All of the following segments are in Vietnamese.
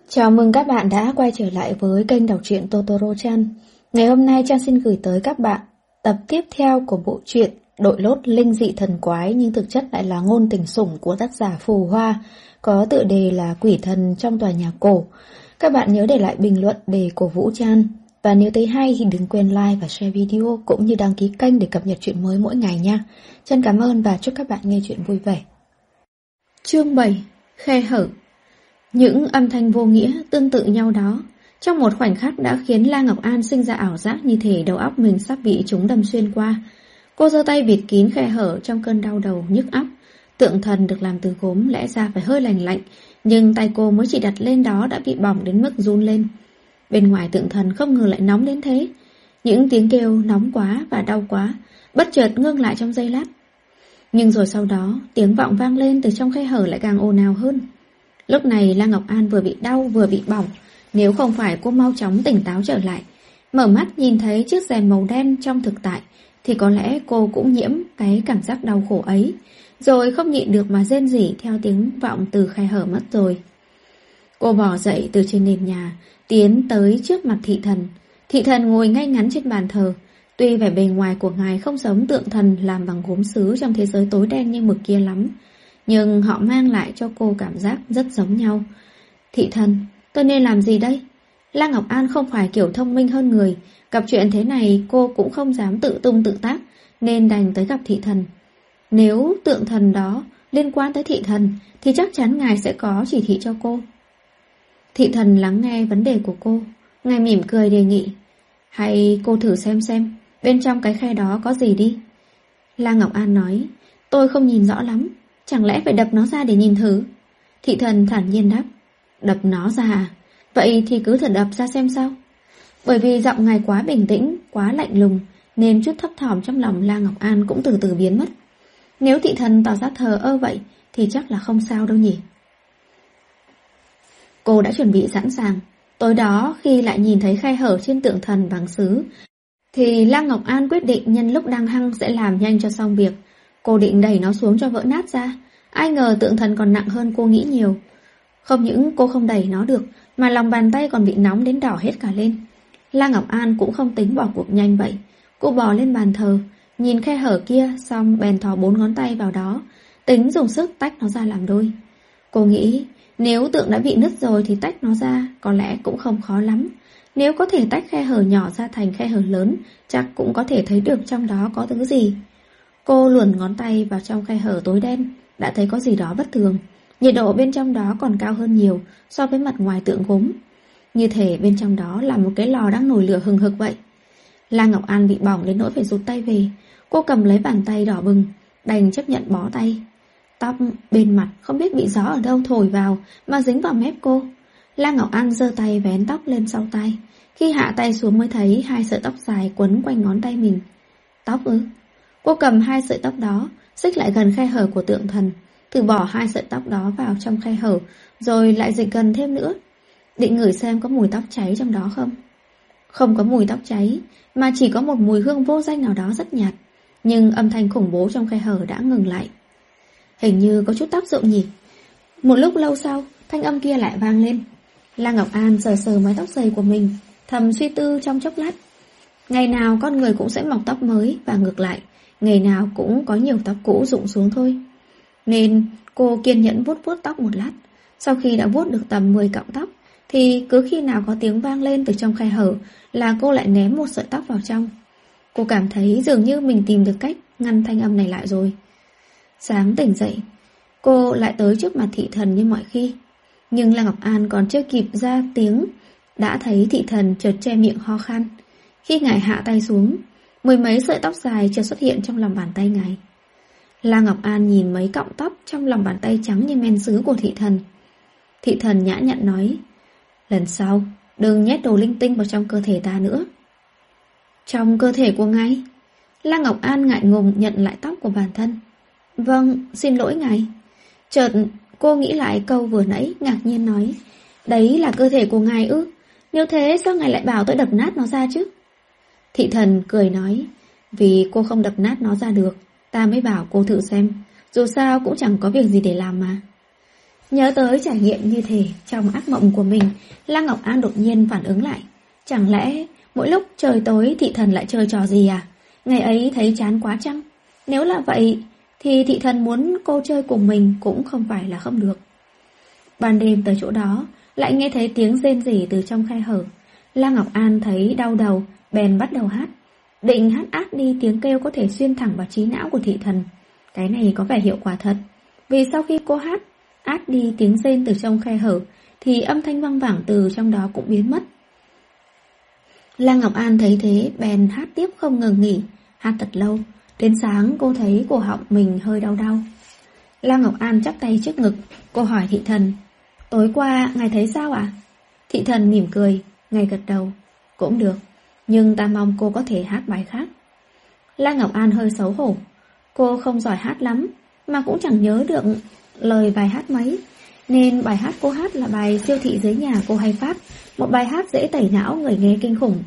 Chào mừng các bạn đã quay trở lại với kênh đọc truyện Totoro-chan. Ngày hôm nay Chan xin gửi tới các bạn tập tiếp theo của bộ truyện Đội lốt linh dị thần quái nhưng thực chất lại là ngôn tình sủng của tác giả Phù Hoa, có tựa đề là Quỷ thần trong tòa nhà cổ. Các bạn nhớ để lại bình luận để cổ vũ Chan. Và nếu thấy hay thì đừng quên like và share video cũng như đăng ký kênh để cập nhật truyện mới mỗi ngày nha. Chan cảm ơn và chúc các bạn nghe truyện vui vẻ. Chương 7. Khe hở. Những âm thanh vô nghĩa tương tự nhau đó trong một khoảnh khắc đã khiến La Ngọc An sinh ra ảo giác như thể đầu óc mình sắp bị chúng đâm xuyên qua. Cô giơ tay bịt kín khe hở trong cơn đau đầu nhức óc. Tượng thần được làm từ gốm lẽ ra phải hơi lành lạnh, nhưng tay cô mới chỉ đặt lên đó đã bị bỏng đến mức run lên. Bên ngoài tượng thần không ngờ lại nóng đến thế. Những tiếng kêu nóng quá và đau quá bất chợt ngưng lại trong giây lát. Nhưng rồi sau đó tiếng vọng vang lên từ trong khe hở lại càng ồn ào hơn. Lúc này La Ngọc An vừa bị đau vừa bị bỏng. Nếu không phải cô mau chóng tỉnh táo trở lại, mở mắt nhìn thấy chiếc rèm màu đen trong thực tại, thì có lẽ cô cũng nhiễm cái cảm giác đau khổ ấy, rồi không nhịn được mà rên rỉ theo tiếng vọng từ khe hở mất rồi. Cô bò dậy từ trên nền nhà, tiến tới trước mặt thị thần. Thị thần ngồi ngay ngắn trên bàn thờ. Tuy vẻ bề ngoài của ngài không giống tượng thần làm bằng gốm sứ trong thế giới tối đen như mực kia lắm, nhưng họ mang lại cho cô cảm giác rất giống nhau. Thị thần, tôi nên làm gì đây? La Ngọc An không phải kiểu thông minh hơn người, gặp chuyện thế này cô cũng không dám tự tung tự tác, nên đành tới gặp thị thần. Nếu tượng thần đó liên quan tới thị thần thì chắc chắn ngài sẽ có chỉ thị cho cô. Thị thần lắng nghe vấn đề của cô, ngài mỉm cười đề nghị, hay cô thử xem bên trong cái khe đó có gì đi. La Ngọc An nói, tôi không nhìn rõ lắm, chẳng lẽ phải đập nó ra để nhìn thử? Thị thần thản nhiên đáp, đập nó ra à? Vậy thì cứ thử đập ra xem sao. Bởi vì giọng ngài quá bình tĩnh, quá lạnh lùng, nên chút thấp thỏm trong lòng La Ngọc An cũng từ từ biến mất. Nếu thị thần tỏ ra thờ ơ vậy thì chắc là không sao đâu nhỉ. Cô đã chuẩn bị sẵn sàng. Tối đó khi lại nhìn thấy khe hở trên tượng thần bằng sứ, thì La Ngọc An quyết định nhân lúc đang hăng sẽ làm nhanh cho xong việc. Cô định đẩy nó xuống cho vỡ nát ra. Ai ngờ tượng thần còn nặng hơn cô nghĩ nhiều. Không những cô không đẩy nó được, mà lòng bàn tay còn bị nóng đến đỏ hết cả lên. La Ngọc An cũng không tính bỏ cuộc nhanh vậy. Cô bò lên bàn thờ, nhìn khe hở kia xong bèn thò 4 ngón tay vào đó, tính dùng sức tách nó ra làm đôi. Cô nghĩ nếu tượng đã bị nứt rồi thì tách nó ra có lẽ cũng không khó lắm. Nếu có thể tách khe hở nhỏ ra thành khe hở lớn, chắc cũng có thể thấy được trong đó có thứ gì. Cô luồn ngón tay vào trong khe hở tối đen, đã thấy có gì đó bất thường. Nhiệt độ bên trong đó còn cao hơn nhiều so với mặt ngoài tượng gốm. Như thể bên trong đó là một cái lò đang nổi lửa hừng hực vậy. La Ngọc An bị bỏng đến nỗi phải rụt tay về. Cô cầm lấy bàn tay đỏ bừng, đành chấp nhận bó tay. Tóc bên mặt không biết bị gió ở đâu thổi vào mà dính vào mép cô. La Ngọc An giơ tay vén tóc lên sau tai. Khi hạ tay xuống mới thấy 2 sợi tóc dài quấn quanh ngón tay mình. Tóc ư? Cô cầm 2 sợi tóc đó, xích lại gần khe hở của tượng thần, thử bỏ 2 sợi tóc đó vào trong khe hở, rồi lại dịch gần thêm nữa, định ngửi xem có mùi tóc cháy trong đó không. Không có mùi tóc cháy, mà chỉ có một mùi hương vô danh nào đó rất nhạt. Nhưng âm thanh khủng bố trong khe hở đã ngừng lại. Hình như có chút tác dụng nhỉ. Một lúc lâu sau, thanh âm kia lại vang lên. La Ngọc An sờ sờ mái tóc dày của mình, thầm suy tư trong chốc lát. Ngày nào con người cũng sẽ mọc tóc mới và ngược lại, ngày nào cũng có nhiều tóc cũ rụng xuống thôi. Nên cô kiên nhẫn vuốt vuốt tóc một lát. Sau khi đã vuốt được tầm 10 cọng tóc, thì cứ khi nào có tiếng vang lên từ trong khe hở là cô lại ném một sợi tóc vào trong. Cô cảm thấy dường như mình tìm được cách ngăn thanh âm này lại rồi. Sáng tỉnh dậy, cô lại tới trước mặt thị thần như mọi khi. Nhưng La Ngọc An còn chưa kịp ra tiếng, đã thấy thị thần chợt che miệng ho khan. Khi ngài hạ tay xuống, 10 mấy sợi tóc dài chợt xuất hiện trong lòng bàn tay ngài. La Ngọc An nhìn mấy cọng tóc trong lòng bàn tay trắng như men sứ của thị thần. Thị thần nhã nhặn nói, lần sau đừng nhét đồ linh tinh vào trong cơ thể ta nữa. Trong cơ thể của ngài? La Ngọc An ngại ngùng nhận lại tóc của bản thân. Vâng, xin lỗi ngài. Chợt cô nghĩ lại câu vừa nãy, ngạc nhiên nói, đấy là cơ thể của ngài ư? Nếu thế sao ngài lại bảo tôi đập nát nó ra chứ? Thị thần cười nói, vì cô không đập nát nó ra được, ta mới bảo cô thử xem, dù sao cũng chẳng có việc gì để làm mà. Nhớ tới trải nghiệm như thế trong ác mộng của mình, Lăng Ngọc An đột nhiên phản ứng lại. Chẳng lẽ mỗi lúc trời tối thị thần lại chơi trò gì à? Ngày ấy thấy chán quá chăng? Nếu là vậy thì thị thần muốn cô chơi cùng mình cũng không phải là không được. Ban đêm tới chỗ đó lại nghe thấy tiếng rên rỉ từ trong khe hở. Lăng Ngọc An thấy đau đầu, bèn bắt đầu hát. Định hát át đi tiếng kêu có thể xuyên thẳng vào trí não của thị thần. Cái này có vẻ hiệu quả thật. Vì sau khi cô hát át đi tiếng rên từ trong khe hở thì âm thanh văng vẳng từ trong đó cũng biến mất. Lăng Ngọc An thấy thế bèn hát tiếp không ngừng nghỉ, hát thật lâu. Đến sáng cô thấy cổ họng mình hơi đau đau. Lăng Ngọc An chắp tay trước ngực, cô hỏi thị thần: tối qua ngài thấy sao ạ? Thị thần mỉm cười, ngài gật đầu. Cũng được, nhưng ta mong cô có thể hát bài khác. Lăng Ngọc An hơi xấu hổ. Cô không giỏi hát lắm, mà cũng chẳng nhớ được lời bài hát mấy, nên bài hát cô hát là bài Siêu thị dưới nhà cô hay phát, một bài hát dễ tẩy não người nghe kinh khủng.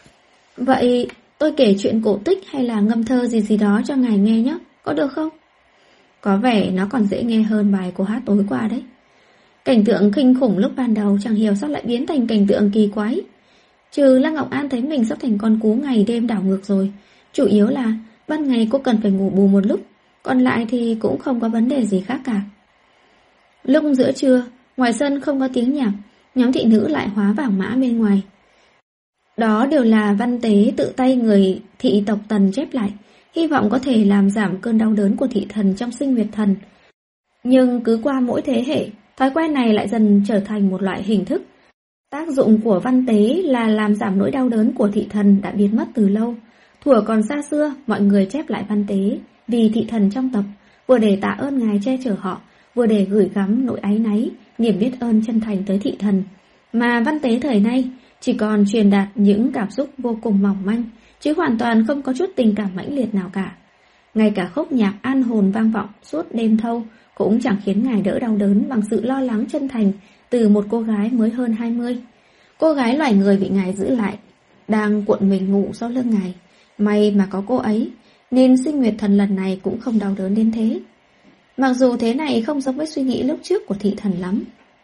Vậy tôi kể chuyện cổ tích hay là ngâm thơ gì đó cho ngài nghe nhé, có được không? Có vẻ nó còn dễ nghe hơn bài cô hát tối qua đấy. Cảnh tượng kinh khủng lúc ban đầu chẳng hiểu sao lại biến thành cảnh tượng kỳ quái. Trừ Lăng Ngọc An thấy mình sắp thành con cú ngày đêm đảo ngược rồi, chủ yếu là ban ngày cô cần phải ngủ bù một lúc, còn lại thì cũng không có vấn đề gì khác cả. Lúc giữa trưa, ngoài sân không có tiếng nhạc, nhóm thị nữ lại hóa vàng mã bên ngoài. Đó đều là văn tế tự tay người thị tộc Tần chép lại, hy vọng có thể làm giảm cơn đau đớn của thị thần trong sinh nguyệt thần. Nhưng cứ qua mỗi thế hệ, thói quen này lại dần trở thành một loại hình thức. Tác dụng của văn tế là làm giảm nỗi đau đớn của thị thần đã biến mất từ lâu. Thuở còn xa xưa, mọi người chép lại văn tế vì thị thần trong tộc, vừa để tạ ơn ngài che chở họ, vừa để gửi gắm nỗi áy náy, niềm biết ơn chân thành tới thị thần. Mà văn tế thời nay chỉ còn truyền đạt những cảm xúc vô cùng mỏng manh, chứ hoàn toàn không có chút tình cảm mãnh liệt nào cả. Ngay cả khúc nhạc an hồn vang vọng suốt đêm thâu cũng chẳng khiến ngài đỡ đau đớn bằng sự lo lắng chân thành từ một cô gái mới hơn 20. Cô gái loài người bị ngài giữ lại, đang cuộn mình ngủ sau lưng ngài. May mà có cô ấy, nên sinh nguyệt thần lần này cũng không đau đớn đến thế. Mặc dù thế này không giống với suy nghĩ lúc trước của thị thần lắm.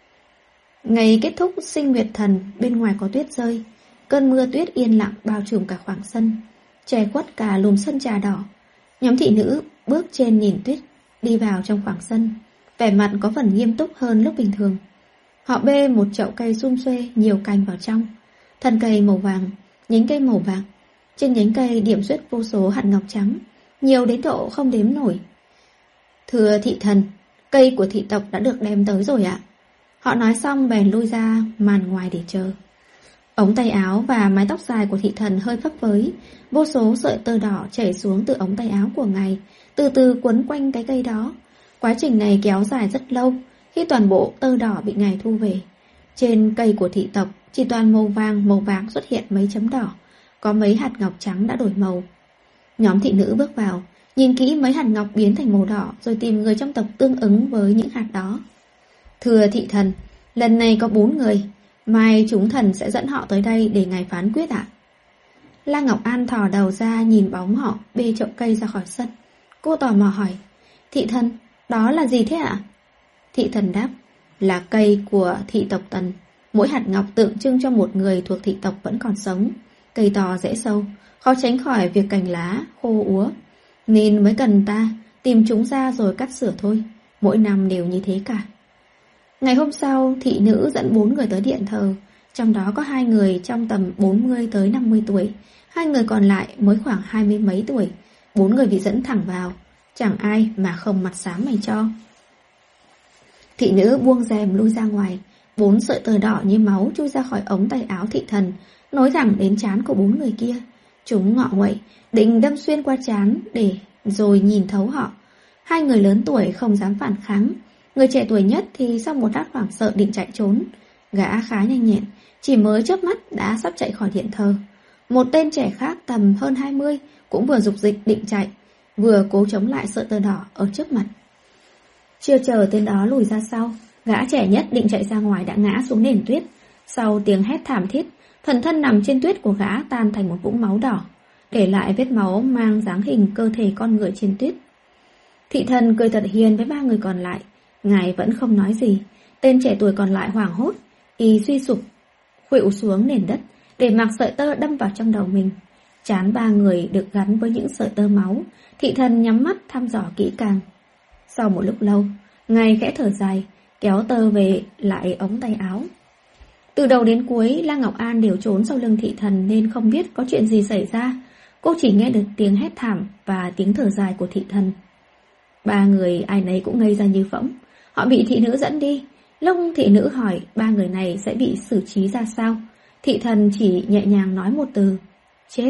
Ngày kết thúc sinh nguyệt thần, bên ngoài có tuyết rơi. Cơn mưa tuyết yên lặng bao trùm cả khoảng sân, che khuất cả lùm sân trà đỏ. Nhóm thị nữ bước trên nhìn tuyết, đi vào trong khoảng sân, vẻ mặt có phần nghiêm túc hơn lúc bình thường. Họ bê một chậu cây sum xuê nhiều cành vào trong. Thân cây màu vàng, nhánh cây màu vàng. Trên nhánh cây điểm xuyết vô số hạt ngọc trắng, nhiều đến độ không đếm nổi. Thưa thị thần, cây của thị tộc đã được đem tới rồi ạ. Họ nói xong bèn lui ra màn ngoài để chờ. Ống tay áo và mái tóc dài của thị thần hơi phấp phới, vô số sợi tơ đỏ chảy xuống từ ống tay áo của ngài, từ từ quấn quanh cái cây đó. Quá trình này kéo dài rất lâu, khi toàn bộ tơ đỏ bị ngài thu về. Trên cây của thị tộc chỉ toàn màu vàng xuất hiện mấy chấm đỏ, có mấy hạt ngọc trắng đã đổi màu. Nhóm thị nữ bước vào, nhìn kỹ mấy hạt ngọc biến thành màu đỏ, rồi tìm người trong tộc tương ứng với những hạt đó. Thưa thị thần, lần này có 4 người, mai chúng thần sẽ dẫn họ tới đây để ngài phán quyết ạ. Lăng Ngọc An thò đầu ra nhìn bóng họ bê chậu cây ra khỏi sân. Cô tò mò hỏi, thị thần, đó là gì thế ạ? Thị thần đáp, là cây của thị tộc Tần. Mỗi hạt ngọc tượng trưng cho một người thuộc thị tộc vẫn còn sống. Cây to rễ sâu, khó tránh khỏi việc cành lá khô úa, nên mới cần ta tìm chúng ra rồi cắt sửa thôi. Mỗi năm đều như thế cả. Ngày hôm sau, thị nữ dẫn 4 người tới điện thờ. Trong đó có 2 người trong tầm 40 tới 50 tuổi, 2 người còn lại mới khoảng 20 mấy tuổi. 4 người bị dẫn thẳng vào, chẳng ai mà không mặt xám mày cho. Thị nữ buông rèm lui ra ngoài, 4 sợi tơ đỏ như máu chui ra khỏi ống tay áo thị thần, nối thẳng đến trán của 4 người kia. Chúng ngọ nguậy, định đâm xuyên qua trán để rồi nhìn thấu họ. 2 người lớn tuổi không dám phản kháng. Người trẻ tuổi nhất thì sau một lát hoảng sợ định chạy trốn. Gã khá nhanh nhẹn, chỉ mới chớp mắt đã sắp chạy khỏi điện thờ. Một tên trẻ khác tầm hơn 20 cũng vừa dục dịch định chạy, vừa cố chống lại sợi tơ đỏ ở trước mặt. Chưa chờ tên đó lùi ra sau, gã trẻ nhất định chạy ra ngoài đã ngã xuống nền tuyết. Sau tiếng hét thảm thiết, phần thân nằm trên tuyết của gã tan thành một vũng máu đỏ, để lại vết máu mang dáng hình cơ thể con người trên tuyết. Thị thần cười thật hiền với 3 người còn lại. Ngài vẫn không nói gì. Tên trẻ tuổi còn lại hoảng hốt, y suy sụp khuỵu xuống nền đất để mặc sợi tơ đâm vào trong đầu mình. Trán ba người được gắn với những sợi tơ máu. Thị thần nhắm mắt thăm dò kỹ càng. Sau một lúc lâu, Ngài khẽ thở dài, kéo tơ về lại ống tay áo. Từ đầu đến cuối, La Ngọc An đều trốn sau lưng thị thần nên không biết có chuyện gì xảy ra. Cô chỉ nghe được tiếng hét thảm và tiếng thở dài của thị thần. Ba người ai nấy cũng ngây ra như phỗng. Họ bị thị nữ dẫn đi. Lúc thị nữ hỏi ba người này sẽ bị xử trí ra sao, thị thần chỉ nhẹ nhàng nói một từ: chết.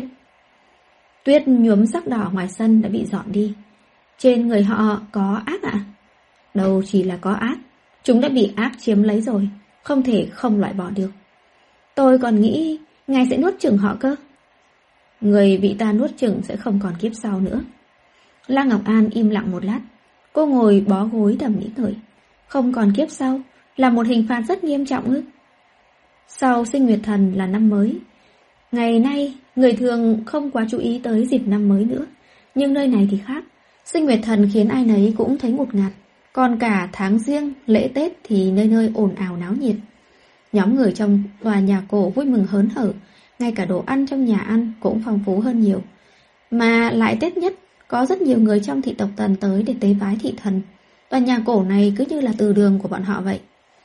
Tuyết nhuốm sắc đỏ ngoài sân đã bị dọn đi. Trên người họ có ác ạ? Đâu chỉ là có ác, chúng đã bị ác chiếm lấy rồi, không thể không loại bỏ được. Tôi còn nghĩ ngài sẽ nuốt chửng họ cơ. Người bị ta nuốt chửng sẽ không còn kiếp sau nữa. La Ngọc An im lặng một lát. Cô ngồi bó gối thầm nghĩ ngợi. Không còn kiếp sau là một hình phạt rất nghiêm trọng ư? Sau sinh Nguyệt Thần là năm mới. Ngày nay người thường không quá chú ý tới dịp năm mới nữa, nhưng nơi này thì khác. Sinh Nguyệt Thần khiến ai nấy cũng thấy ngột ngạt. Còn cả tháng Giêng, lễ Tết thì nơi nơi ồn ào náo nhiệt. Nhóm người trong tòa nhà cổ vui mừng hớn hở. Ngay cả đồ ăn trong nhà ăn cũng phong phú hơn nhiều. Mà lại Tết nhất, có rất nhiều người trong thị tộc Tần tới để tế bái thị thần. Tòa nhà cổ này cứ như là từ đường của bọn họ vậy.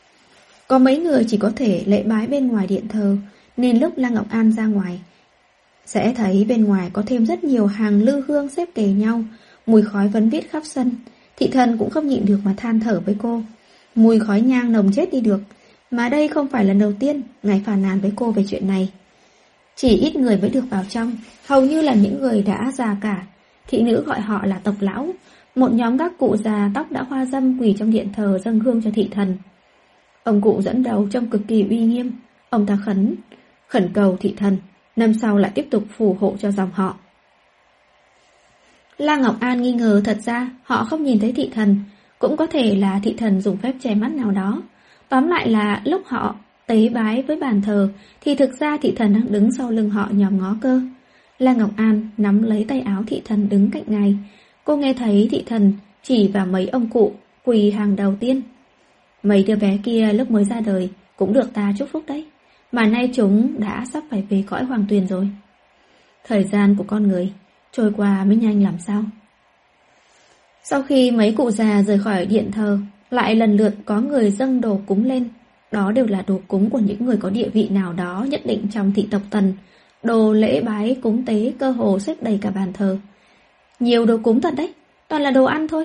Có mấy người chỉ có thể lễ bái bên ngoài điện thờ, nên lúc La Ngọc An ra ngoài sẽ thấy bên ngoài có thêm rất nhiều hàng lư hương xếp kề nhau, mùi khói vấn vít khắp sân. Thị thần cũng không nhịn được mà than thở với cô. Mùi khói nhang nồng chết đi được. Mà đây không phải lần đầu tiên ngài phàn nàn với cô về chuyện này. Chỉ ít người mới được vào trong, hầu như là những người đã già cả. Thị nữ gọi họ là tộc lão. Một nhóm các cụ già tóc đã hoa râm quỳ trong điện thờ dâng hương cho thị thần. Ông cụ dẫn đầu trông cực kỳ uy nghiêm. Ông ta khẩn cầu thị thần năm sau lại tiếp tục phù hộ cho dòng họ. La Ngọc An nghi ngờ thật ra họ không nhìn thấy thị thần, cũng có thể là thị thần dùng phép che mắt nào đó. Tóm lại là lúc họ tế bái với bàn thờ thì thực ra thị thần đang đứng sau lưng họ nhòm ngó cơ. La Ngọc An nắm lấy tay áo thị thần đứng cạnh ngài. Cô nghe thấy thị thần chỉ vào mấy ông cụ quỳ hàng đầu tiên. Mấy đứa bé kia lúc mới ra đời cũng được ta chúc phúc đấy, mà nay chúng đã sắp phải về cõi hoàng tuyền rồi. Thời gian của con người trôi qua mới nhanh làm sao. Sau khi mấy cụ già rời khỏi điện thờ, lại lần lượt có người dâng đồ cúng lên. Đó đều là đồ cúng của những người có địa vị nào đó nhất định trong thị tộc Tần. Đồ lễ bái cúng tế cơ hồ xếp đầy cả bàn thờ. Nhiều đồ cúng thật đấy, toàn là đồ ăn thôi.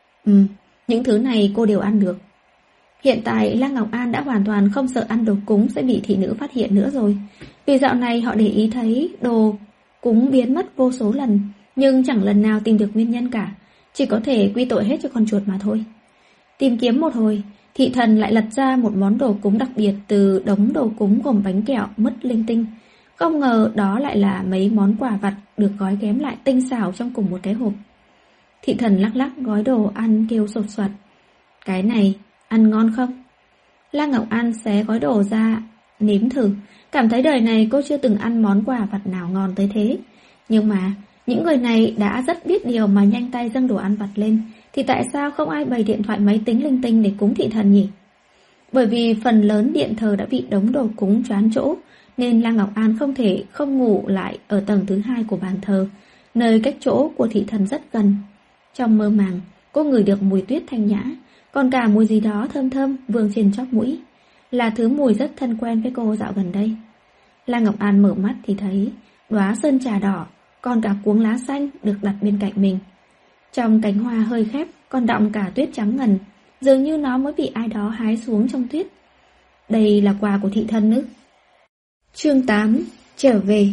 Những thứ này cô đều ăn được. Hiện tại La Ngọc An đã hoàn toàn không sợ ăn đồ cúng sẽ bị thị nữ phát hiện nữa rồi. Vì dạo này họ để ý thấy đồ cúng biến mất vô số lần, nhưng chẳng lần nào tìm được nguyên nhân cả. Chỉ có thể quy tội hết cho con chuột mà thôi. Tìm kiếm một hồi, thị thần lại lật ra một món đồ cúng đặc biệt từ đống đồ cúng gồm bánh kẹo, mứt linh tinh. Không ngờ đó lại là mấy món quà vặt được gói ghém lại tinh xảo trong cùng một cái hộp. Thị thần lắc lắc gói đồ ăn kêu sột soạt. Cái này ăn ngon không? La Ngọc An xé gói đồ ra nếm thử, cảm thấy đời này cô chưa từng ăn món quà vặt nào ngon tới thế. Nhưng mà những người này đã rất biết điều mà nhanh tay dâng đồ ăn vặt lên, thì tại sao không ai bày điện thoại máy tính linh tinh để cúng thị thần nhỉ? Bởi vì phần lớn điện thờ đã bị đống đồ cúng choán chỗ, nên La Ngọc An không thể không ngủ lại ở tầng thứ 2 của bàn thờ, nơi cách chỗ của thị thần rất gần. Trong mơ màng, cô ngửi được mùi tuyết thanh nhã, còn cả mùi gì đó thơm thơm vương trên chóp mũi, là thứ mùi rất thân quen với cô dạo gần đây. La Ngọc An mở mắt thì thấy đóa sơn trà đỏ, còn cả cuống lá xanh được đặt bên cạnh mình. Trong cánh hoa hơi khép còn đọng cả tuyết trắng ngần, dường như nó mới bị ai đó hái xuống trong tuyết. Đây là quà của thị thần nữ. Chương 8. Trở về.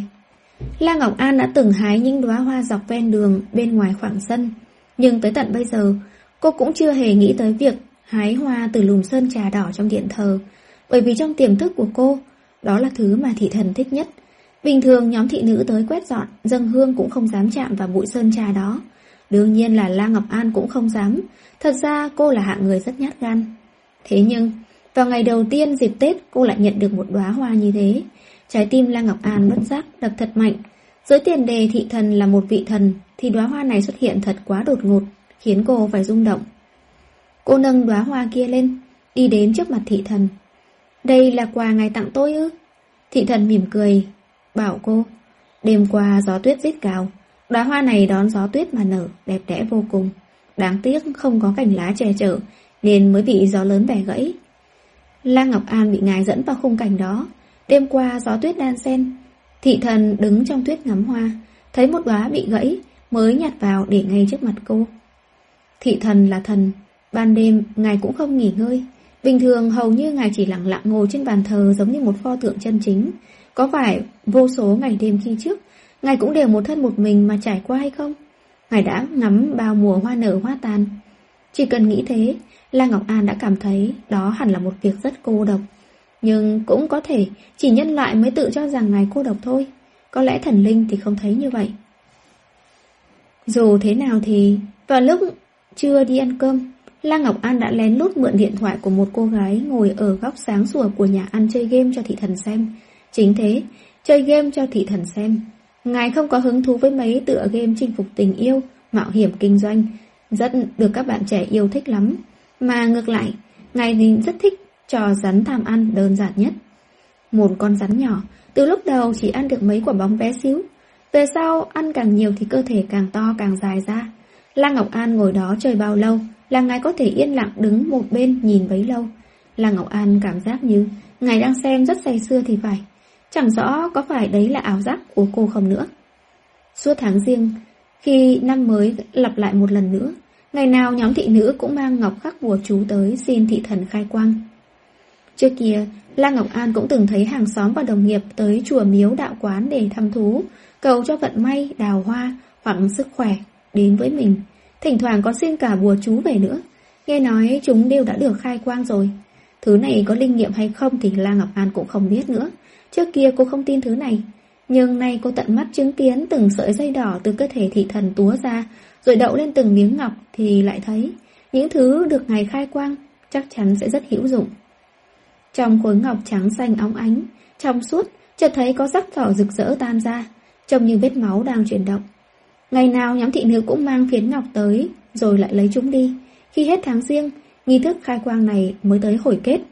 La Ngọc An đã từng hái những đóa hoa dọc ven đường bên ngoài khoảng sân, nhưng tới tận bây giờ cô cũng chưa hề nghĩ tới việc hái hoa từ lùm sơn trà đỏ trong điện thờ, bởi vì trong tiềm thức của cô, đó là thứ mà thị thần thích nhất. Bình thường nhóm thị nữ tới quét dọn, dâng hương cũng không dám chạm vào bụi sơn trà đó. Đương nhiên là La Ngọc An cũng không dám. Thật ra cô là hạng người rất nhát gan. Thế nhưng vào ngày đầu tiên dịp Tết, cô lại nhận được một đóa hoa như thế. Trái tim La Ngọc An bất giác đập thật mạnh. Dưới tiền đề thị thần là một vị thần, thì đóa hoa này xuất hiện thật quá đột ngột, khiến cô phải rung động. Cô nâng đóa hoa kia lên, đi đến trước mặt thị thần. Đây là quà ngài tặng tôi ư? Thị thần mỉm cười, bảo cô. Đêm qua gió tuyết rít gào, đóa hoa này đón gió tuyết mà nở, đẹp đẽ vô cùng. Đáng tiếc không có cành lá che chở, nên mới bị gió lớn bẻ gãy. Lăng Ngọc An bị ngài dẫn vào khung cảnh đó. Đêm qua gió tuyết đan xen, thị thần đứng trong tuyết ngắm hoa, thấy một đóa bị gãy, mới nhặt vào để ngay trước mặt cô. Thị thần là thần, ban đêm ngài cũng không nghỉ ngơi. Bình thường hầu như ngài chỉ lặng lặng ngồi trên bàn thờ giống như một pho tượng chân chính. Có phải vô số ngày đêm khi trước ngài cũng đều một thân một mình mà trải qua hay không? Ngài đã ngắm bao mùa hoa nở hoa tàn. Chỉ cần nghĩ thế, Lăng Ngọc An đã cảm thấy đó hẳn là một việc rất cô độc. Nhưng cũng có thể chỉ nhân loại mới tự cho rằng ngài cô độc thôi. Có lẽ thần linh thì không thấy như vậy. Dù thế nào thì vào lúc trưa đi ăn cơm, Lăng Ngọc An đã lén lút mượn điện thoại của một cô gái ngồi ở góc sáng sủa của nhà ăn chơi game cho thị thần xem. Chính thế, chơi game cho thị thần xem. Ngài không có hứng thú với mấy tựa game chinh phục tình yêu, mạo hiểm kinh doanh, rất được các bạn trẻ yêu thích lắm. Mà ngược lại, ngài rất thích trò rắn tham ăn đơn giản nhất. Một con rắn nhỏ, từ lúc đầu chỉ ăn được mấy quả bóng bé xíu. Về sau, ăn càng nhiều thì cơ thể càng to càng dài ra. Lăng Ngọc An ngồi đó chơi bao lâu là ngài có thể yên lặng đứng một bên nhìn bấy lâu. Lăng Ngọc An cảm giác như ngài đang xem rất say sưa thì phải. Chẳng rõ có phải đấy là ảo giác của cô không nữa. Suốt tháng Giêng, khi năm mới lặp lại một lần nữa, ngày nào nhóm thị nữ cũng mang ngọc khắc bùa chú tới xin thị thần khai quang. Trước kia, Lăng Ngọc An cũng từng thấy hàng xóm và đồng nghiệp tới chùa miếu đạo quán để thăm thú, cầu cho vận may, đào hoa hoặc sức khỏe đến với mình. Thỉnh thoảng có xin cả bùa chú về nữa. Nghe nói chúng đều đã được khai quang rồi. Thứ này có linh nghiệm hay không thì Lăng Ngọc An cũng không biết nữa. Trước kia cô không tin thứ này, nhưng nay cô tận mắt chứng kiến từng sợi dây đỏ từ cơ thể thị thần túa ra, rồi đậu lên từng miếng ngọc thì lại thấy những thứ được ngài khai quang chắc chắn sẽ rất hữu dụng. Trong khối ngọc trắng xanh óng ánh, trong suốt, chợt thấy có sắc đỏ rực rỡ tan ra, trông như vết máu đang chuyển động. Ngày nào nhóm thị nữ cũng mang phiến ngọc tới, rồi lại lấy chúng đi. Khi hết tháng Giêng, nghi thức khai quang này mới tới hồi kết.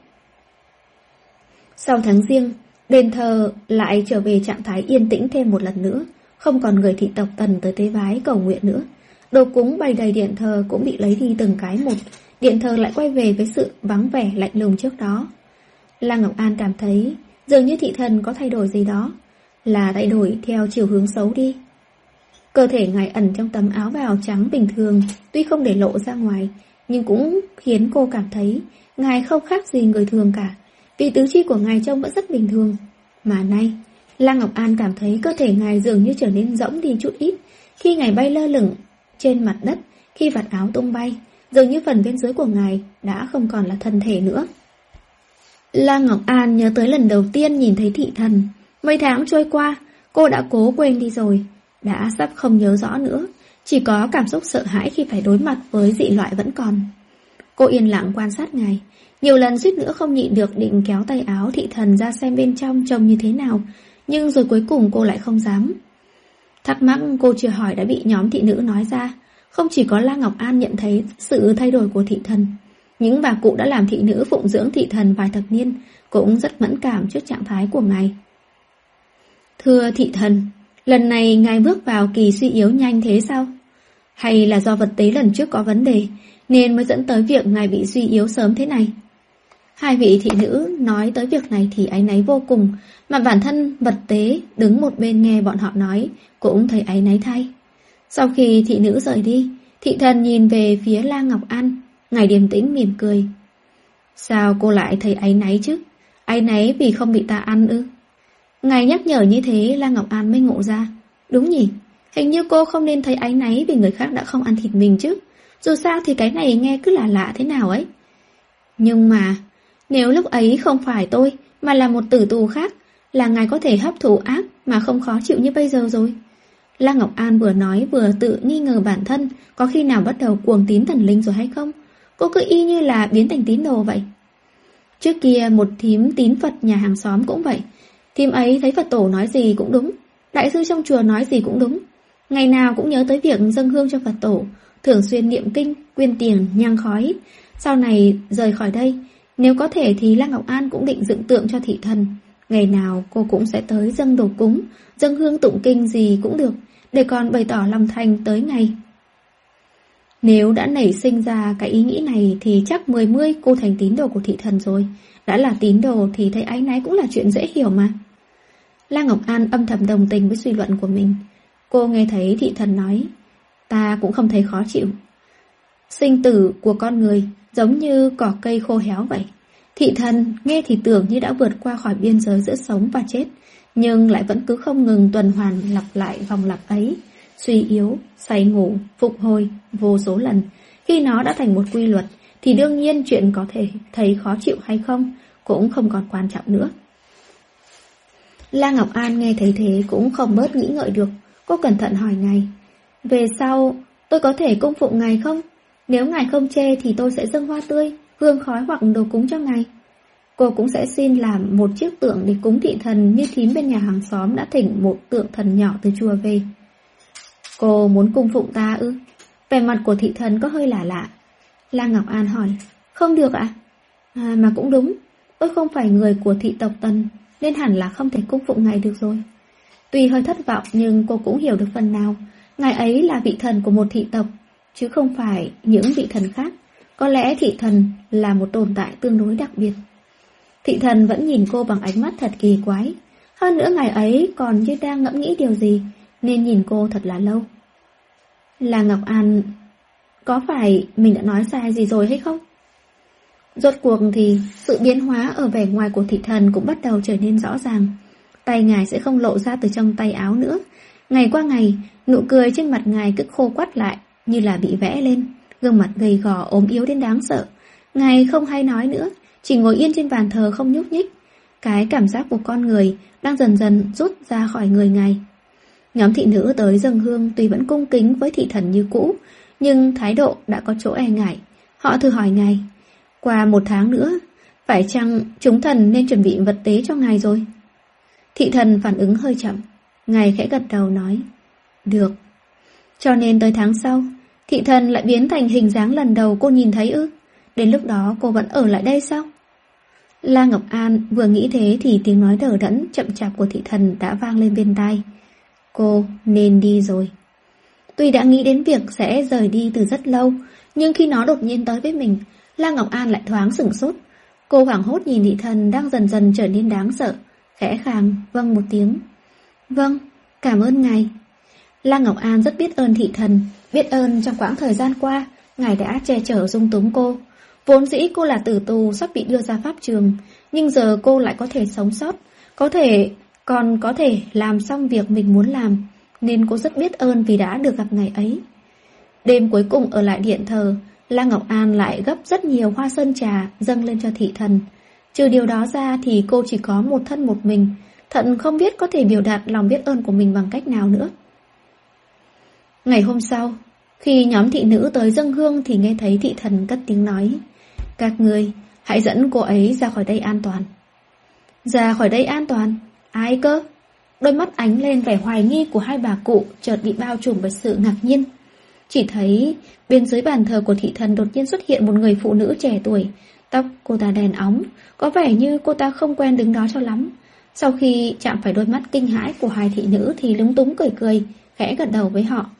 Sau tháng Giêng, đền thờ lại trở về trạng thái yên tĩnh thêm một lần nữa, không còn người thị tộc Tần tới tế bái cầu nguyện nữa. Đồ cúng bày đầy điện thờ cũng bị lấy đi từng cái một, điện thờ lại quay về với sự vắng vẻ lạnh lùng trước đó. Lăng Ngọc An cảm thấy dường như thị thần có thay đổi gì đó, là thay đổi theo chiều hướng xấu đi. Cơ thể ngài ẩn trong tấm áo bào trắng bình thường, tuy không để lộ ra ngoài, nhưng cũng khiến cô cảm thấy ngài không khác gì người thường cả, vì tứ chi của ngài trông vẫn rất bình thường. Mà nay, Lăng Ngọc An cảm thấy cơ thể ngài dường như trở nên rỗng đi chút ít, khi ngài bay lơ lửng trên mặt đất, khi vạt áo tung bay, dường như phần bên dưới của ngài đã không còn là thân thể nữa. Lăng Ngọc An nhớ tới lần đầu tiên nhìn thấy thị thần. Mấy tháng trôi qua, cô đã cố quên đi rồi, đã sắp không nhớ rõ nữa, chỉ có cảm xúc sợ hãi khi phải đối mặt với dị loại vẫn còn. Cô yên lặng quan sát ngài, nhiều lần suýt nữa không nhịn được định kéo tay áo thị thần ra xem bên trong trông như thế nào, nhưng rồi cuối cùng cô lại không dám. Thắc mắc cô chưa hỏi đã bị nhóm thị nữ nói ra. Không chỉ có Lăng Ngọc An nhận thấy sự thay đổi của thị thần, những bà cụ đã làm thị nữ phụng dưỡng thị thần vài thập niên cũng rất mẫn cảm trước trạng thái của ngài. Thưa thị thần, lần này ngài bước vào kỳ suy yếu nhanh thế sao? Hay là do vật tế lần trước có vấn đề nên mới dẫn tới việc ngài bị suy yếu sớm thế này? Hai vị thị nữ nói tới việc này thì áy náy vô cùng, mà bản thân vật tế đứng một bên nghe bọn họ nói cũng thấy áy náy thay. Sau khi thị nữ rời đi, thị thần nhìn về phía Lăng Ngọc An, ngài điềm tĩnh mỉm cười. Sao cô lại thấy áy náy chứ? Áy náy vì không bị ta ăn ư? Ngài nhắc nhở như thế, Lăng Ngọc An mới ngộ ra. Đúng nhỉ, hình như cô không nên thấy áy náy vì người khác đã không ăn thịt mình chứ. Dù sao thì cái này nghe cứ là lạ thế nào ấy. Nhưng mà nếu lúc ấy không phải tôi mà là một tử tù khác, là ngài có thể hấp thụ ác mà không khó chịu như bây giờ rồi. Lăng Ngọc An vừa nói vừa tự nghi ngờ bản thân có khi nào bắt đầu cuồng tín thần linh rồi hay không. Cô cứ y như là biến thành tín đồ vậy. Trước kia một thím tín Phật nhà hàng xóm cũng vậy. Thím ấy thấy Phật tổ nói gì cũng đúng, đại sư trong chùa nói gì cũng đúng. Ngày nào cũng nhớ tới việc dâng hương cho Phật tổ, thường xuyên niệm kinh, quyên tiền, nhang khói. Sau này rời khỏi đây, nếu có thể thì La Ngọc An cũng định dựng tượng cho thị thần. Ngày nào cô cũng sẽ tới dâng đồ cúng, dâng hương tụng kinh gì cũng được, để còn bày tỏ lòng thành tới ngày. Nếu đã nảy sinh ra cái ý nghĩ này thì chắc 10 cô thành tín đồ của thị thần rồi. Đã là tín đồ thì thấy áy náy cũng là chuyện dễ hiểu mà. La Ngọc An âm thầm đồng tình với suy luận của mình. Cô nghe thấy thị thần nói, ta cũng không thấy khó chịu. Sinh tử của con người giống như cỏ cây khô héo vậy. Thị thần nghe thì tưởng như đã vượt qua khỏi biên giới giữa sống và chết, nhưng lại vẫn cứ không ngừng tuần hoàn lặp lại vòng lặp ấy, suy yếu, say ngủ, phục hồi vô số lần. Khi nó đã thành một quy luật thì đương nhiên chuyện có thể thấy khó chịu hay không cũng không còn quan trọng nữa. La Ngọc An nghe thấy thế cũng không bớt nghĩ ngợi được. Cô cẩn thận hỏi ngài, về sau tôi có thể cung phụng ngài không? Nếu ngài không chê thì tôi sẽ dâng hoa tươi, hương khói hoặc đồ cúng cho ngài. Cô cũng sẽ xin làm một chiếc tượng để cúng thị thần, như thím bên nhà hàng xóm đã thỉnh một tượng thần nhỏ từ chùa về. Cô muốn cung phụng ta ư? Vẻ mặt của thị thần có hơi lạ lạ. La Ngọc An hỏi, không được ạ? Mà cũng đúng, tôi không phải người của thị tộc Tần, nên hẳn là không thể cung phụng ngài được rồi. Tuy hơi thất vọng nhưng cô cũng hiểu được phần nào. Ngài ấy là vị thần của một thị tộc, chứ không phải những vị thần khác. Có lẽ thị thần là một tồn tại tương đối đặc biệt. Thị thần vẫn nhìn cô bằng ánh mắt thật kỳ quái. Hơn nữa ngài ấy còn như đang ngẫm nghĩ điều gì, nên nhìn cô thật là lâu. La Ngọc An, có phải mình đã nói sai gì rồi hay không? Rốt cuộc thì sự biến hóa ở vẻ ngoài của thị thần cũng bắt đầu trở nên rõ ràng. Tay ngài sẽ không lộ ra từ trong tay áo nữa. Ngày qua ngày, nụ cười trên mặt ngài cứ khô quắt lại, như là bị vẽ lên. Gương mặt gầy gò ốm yếu đến đáng sợ. Ngài không hay nói nữa, chỉ ngồi yên trên bàn thờ không nhúc nhích. Cái cảm giác của con người đang dần dần rút ra khỏi người ngài. Nhóm thị nữ tới dâng hương tuy vẫn cung kính với thị thần như cũ, nhưng thái độ đã có chỗ e ngại. Họ thử hỏi ngài, qua 1 tháng nữa, phải chăng chúng thần nên chuẩn bị vật tế cho ngài rồi? Thị thần phản ứng hơi chậm. Ngài khẽ gật đầu nói, được. Cho nên tới tháng sau, thị thần lại biến thành hình dáng lần đầu cô nhìn thấy ư? Đến lúc đó cô vẫn ở lại đây sao? La Ngọc An vừa nghĩ thế thì tiếng nói đờ đẫn chậm chạp của thị thần đã vang lên bên tai. Cô nên đi rồi. Tuy đã nghĩ đến việc sẽ rời đi từ rất lâu, nhưng khi nó đột nhiên tới với mình, La Ngọc An lại thoáng sửng sốt. Cô hoảng hốt nhìn thị thần đang dần dần trở nên đáng sợ, khẽ khàng vâng một tiếng. Vâng, cảm ơn ngài. La Ngọc An rất biết ơn thị thần, biết ơn trong quãng thời gian qua ngài đã che chở dung túng cô. Vốn dĩ cô là tử tù sắp bị đưa ra pháp trường, nhưng giờ cô lại có thể sống sót, còn có thể làm xong việc mình muốn làm, nên cô rất biết ơn vì đã được gặp ngài ấy. Đêm cuối cùng ở lại điện thờ, La Ngọc An lại gấp rất nhiều hoa sơn trà dâng lên cho thị thần. Trừ điều đó ra thì cô chỉ có một thân một mình, thật không biết có thể biểu đạt lòng biết ơn của mình bằng cách nào nữa. Ngày hôm sau, khi nhóm thị nữ tới dâng hương thì nghe thấy thị thần cất tiếng nói, các ngươi hãy dẫn cô ấy ra khỏi đây an toàn. Ra khỏi đây an toàn? Ai cơ? Đôi mắt ánh lên vẻ hoài nghi của hai bà cụ chợt bị bao trùm bởi sự ngạc nhiên. Chỉ thấy bên dưới bàn thờ của thị thần đột nhiên xuất hiện một người phụ nữ trẻ tuổi. Tóc cô ta đen óng, có vẻ như cô ta không quen đứng đó cho lắm. Sau khi chạm phải đôi mắt kinh hãi của hai thị nữ thì lúng túng cười cười, khẽ gật đầu với họ.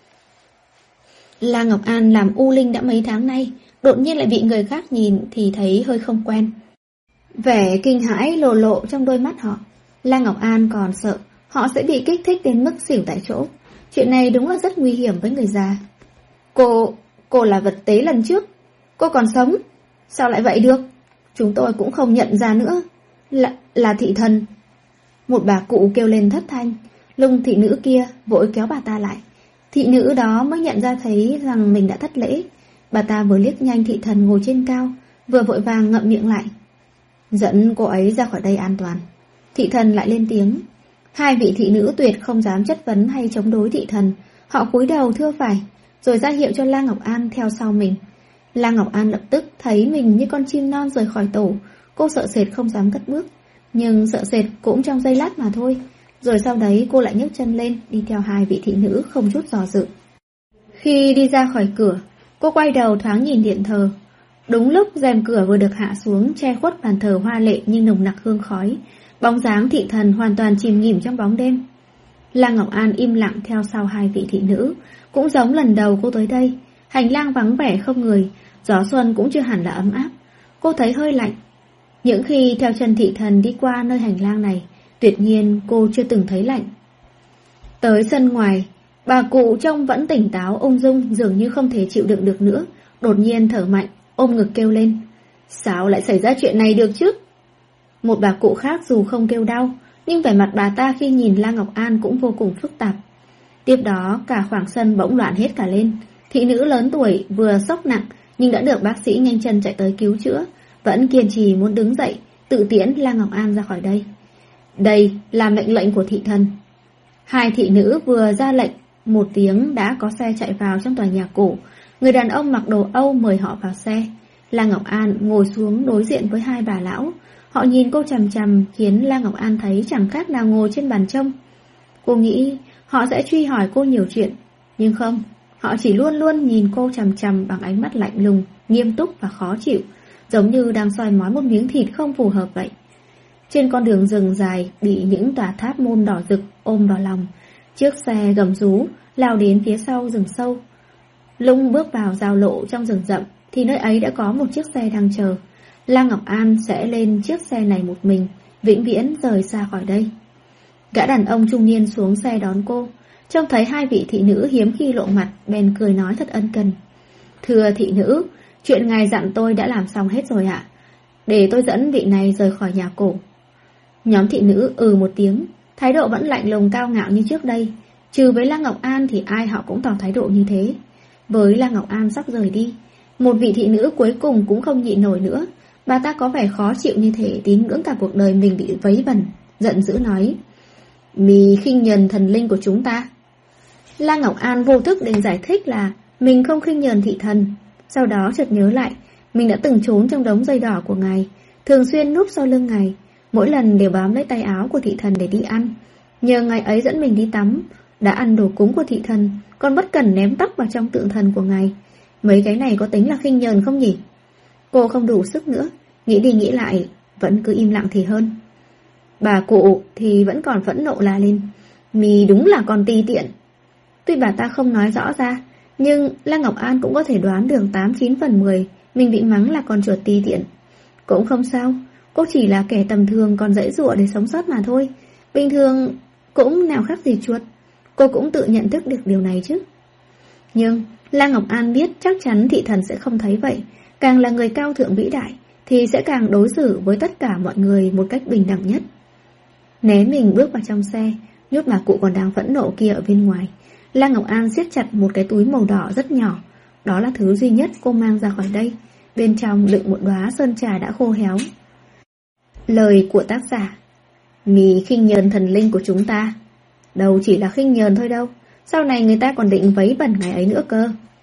La Ngọc An làm u linh đã mấy tháng nay, đột nhiên lại bị người khác nhìn thì thấy hơi không quen. Vẻ kinh hãi lộ lộ trong đôi mắt họ. La Ngọc An còn sợ họ sẽ bị kích thích đến mức xỉu tại chỗ. Chuyện này đúng là rất nguy hiểm với người già. Cô là vật tế lần trước. Cô còn sống? Sao lại vậy được? Chúng tôi cũng không nhận ra nữa. Là thị thần. Một bà cụ kêu lên thất thanh. Lung thị nữ kia vội kéo bà ta lại. Thị nữ đó mới nhận ra thấy rằng mình đã thất lễ. Bà ta vừa liếc nhanh thị thần ngồi trên cao, vừa vội vàng ngậm miệng lại. Dẫn cô ấy ra khỏi đây an toàn. Thị thần lại lên tiếng. Hai vị thị nữ tuyệt không dám chất vấn hay chống đối thị thần. Họ cúi đầu thưa phải, rồi ra hiệu cho La Ngọc An theo sau mình. La Ngọc An lập tức thấy mình như con chim non rời khỏi tổ. Cô sợ sệt không dám cất bước. Nhưng sợ sệt cũng trong giây lát mà thôi. Rồi sau đấy cô lại nhấc chân lên, đi theo hai vị thị nữ không chút dò dự. Khi đi ra khỏi cửa, cô quay đầu thoáng nhìn điện thờ. Đúng lúc rèm cửa vừa được hạ xuống che khuất bàn thờ hoa lệ nhưng nồng nặc hương khói, bóng dáng thị thần hoàn toàn chìm nghỉm trong bóng đêm. Lăng Ngọc An im lặng theo sau hai vị thị nữ, cũng giống lần đầu cô tới đây. Hành lang vắng vẻ không người, gió xuân cũng chưa hẳn là ấm áp. Cô thấy hơi lạnh. Những khi theo chân thị thần đi qua nơi hành lang này, tuyệt nhiên cô chưa từng thấy lạnh. Tới sân ngoài, bà cụ trông vẫn tỉnh táo ung dung, dường như không thể chịu đựng được nữa, đột nhiên thở mạnh, ôm ngực kêu lên. Sao lại xảy ra chuyện này được chứ? Một bà cụ khác dù không kêu đau, nhưng vẻ mặt bà ta khi nhìn La Ngọc An cũng vô cùng phức tạp. Tiếp đó cả khoảng sân bỗng loạn hết cả lên. Thị nữ lớn tuổi vừa sốc nặng nhưng đã được bác sĩ nhanh chân chạy tới cứu chữa, vẫn kiên trì muốn đứng dậy tự tiễn La Ngọc An ra khỏi đây. Đây là mệnh lệnh của thị thần. Hai thị nữ vừa ra lệnh, một tiếng đã có xe chạy vào trong tòa nhà cổ. Người đàn ông mặc đồ Âu mời họ vào xe. La Ngọc An ngồi xuống đối diện với hai bà lão. Họ nhìn cô chằm chằm khiến La Ngọc An thấy chẳng khác nào ngồi trên bàn trông. Cô nghĩ họ sẽ truy hỏi cô nhiều chuyện, nhưng không, họ chỉ luôn luôn nhìn cô chằm chằm bằng ánh mắt lạnh lùng, nghiêm túc và khó chịu, giống như đang soi mói một miếng thịt không phù hợp vậy. Trên con đường rừng dài bị những tòa tháp môn đỏ rực ôm vào lòng, chiếc xe gầm rú lao đến phía sau rừng sâu. Lung bước vào giao lộ trong rừng rậm thì nơi ấy đã có một chiếc xe đang chờ. La Ngọc An sẽ lên chiếc xe này một mình, vĩnh viễn rời xa khỏi đây. Gã đàn ông trung niên xuống xe đón cô, trông thấy hai vị thị nữ hiếm khi lộ mặt, bèn cười nói thật ân cần. Thưa thị nữ, chuyện ngài dặn tôi đã làm xong hết rồi ạ. Để tôi dẫn vị này rời khỏi nhà cổ. Nhóm thị nữ một tiếng, thái độ vẫn lạnh lùng cao ngạo như trước đây. Trừ với La Ngọc An thì ai họ cũng tỏ thái độ như thế. Với La Ngọc An sắp rời đi, một vị thị nữ cuối cùng cũng không nhịn nổi nữa. Bà ta có vẻ khó chịu như thể tín ngưỡng cả cuộc đời mình bị vấy bẩn, giận dữ nói. Mì khinh nhờn thần linh của chúng ta. La Ngọc An vô thức định giải thích là mình không khinh nhờn thị thần. Sau đó chợt nhớ lại, mình đã từng trốn trong đống dây đỏ của ngài, thường xuyên núp sau lưng ngài, mỗi lần đều bám lấy tay áo của thị thần để đi ăn. Nhờ ngài ấy dẫn mình đi tắm, đã ăn đồ cúng của thị thần, còn bất cẩn ném tóc vào trong tượng thần của ngài. Mấy cái này có tính là khinh nhờn không nhỉ? Cô không đủ sức nữa, nghĩ đi nghĩ lại, vẫn cứ im lặng thì hơn. Bà cụ thì vẫn còn phẫn nộ la lên. Mì đúng là con ti tiện. Tuy bà ta không nói rõ ra, nhưng La Ngọc An cũng có thể đoán được 8-9 phần 10 mình bị mắng là con chuột ti tiện. Cũng không sao, cô chỉ là kẻ tầm thường còn giãy giụa để sống sót mà thôi. Bình thường cũng nào khác gì chuột. Cô cũng tự nhận thức được điều này chứ. Nhưng La Ngọc An biết chắc chắn thị thần sẽ không thấy vậy. Càng là người cao thượng vĩ đại thì sẽ càng đối xử với tất cả mọi người một cách bình đẳng nhất. Né mình bước vào trong xe, nhốt bà cụ còn đang phẫn nộ kia ở bên ngoài. La Ngọc An siết chặt một cái túi màu đỏ rất nhỏ. Đó là thứ duy nhất cô mang ra khỏi đây. Bên trong đựng một đóa sơn trà đã khô héo. Lời của tác giả. Mì khinh nhờn thần linh của chúng ta. Đâu chỉ là khinh nhờn thôi đâu, sau này người ta còn định vấy bẩn ngày ấy nữa cơ.